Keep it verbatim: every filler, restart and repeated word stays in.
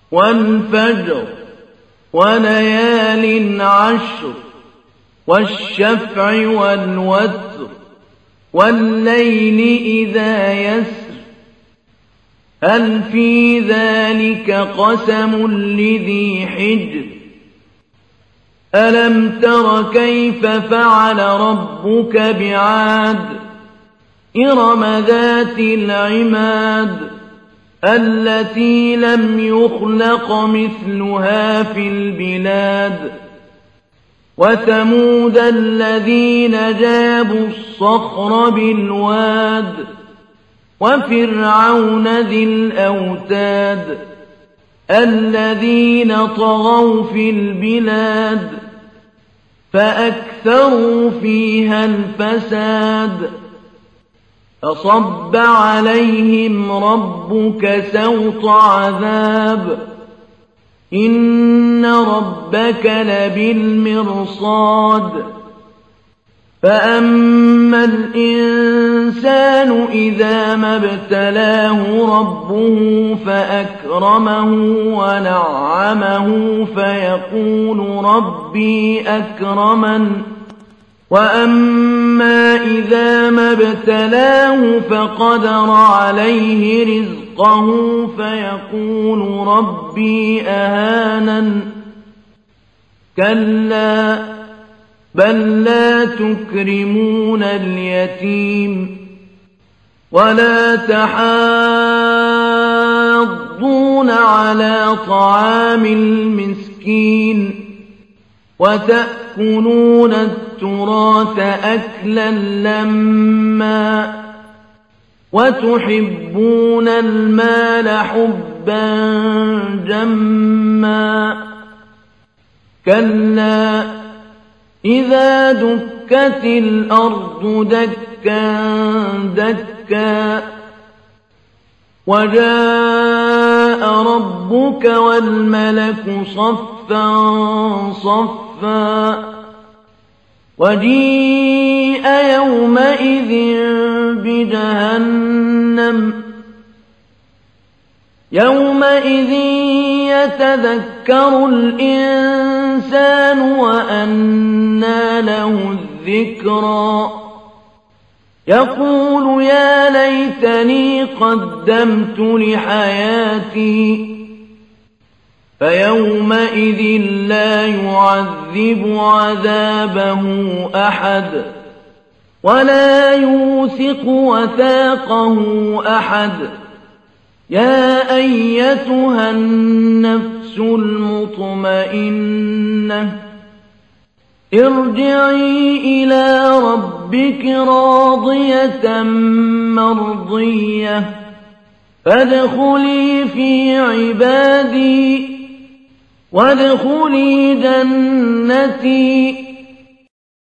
والفجر وليال عشر والشفع والوتر والليل إذا يسر هل في ذلك قسم لذي حجر ألم تر كيف فعل ربك بعاد إرم ذات العماد التي لم يخلق مثلها في البلاد وثمود الذين جابوا الصخر بالواد وفرعون ذي الأوتاد الذين طغوا في البلاد فأكثروا فيها الفساد فصب عليهم ربك سوط عذاب إن ربك لبالمرصاد فأما الإنسان إذا ما ابتلاه ربه فأكرمه ونعمه فيقول ربي أكرمن وأما إذا ما ابتلاه فقدر عليه رزقه فيقول ربي أهانن كلا بل لا تكرمون اليتيم ولا تحاضون على طعام المسكين وتأكلون التراث أكلا لما وتحبون المال حبا جما كلا إذا دكت الأرض دكا دكا وجاء ربك والملك صفا صفا وجيء يومئذ بجهنم يومئذ يتذكر الإنسان وأنى له الذكرى يقول يا ليتني قدمت لحياتي فيومئذ لا يعذب عذابه أحد ولا يوثق وثاقه أحد يا أيتها النفس المطمئنة ارجعي إلى ربك راضية مرضية فادخلي في عبادي وادخلي جنتي